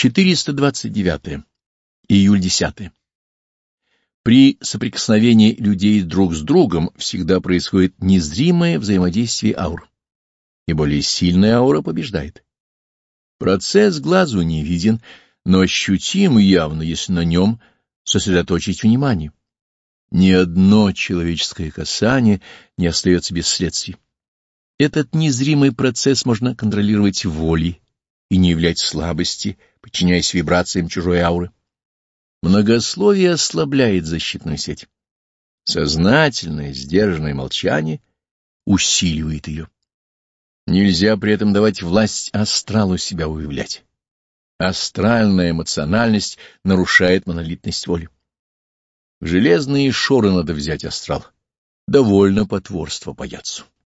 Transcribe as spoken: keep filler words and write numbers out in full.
четыреста двадцать девятое. Июль десятое. При соприкосновении людей друг с другом всегда происходит незримое взаимодействие аур, и более сильная аура побеждает. Процесс глазу не виден, но ощутим явно, если на нем сосредоточить внимание. Ни одно человеческое касание не остается без следствий. Этот незримый процесс можно контролировать волей и не являть слабости, подчиняясь вибрациям чужой ауры. Многословие ослабляет защитную сеть. Сознательное, сдержанное молчание усиливает ее. Нельзя при этом давать власть астралу себя уявлять. Астральная эмоциональность нарушает монолитность воли. В железные шоры надо взять астрал. Довольно потворства паяцу.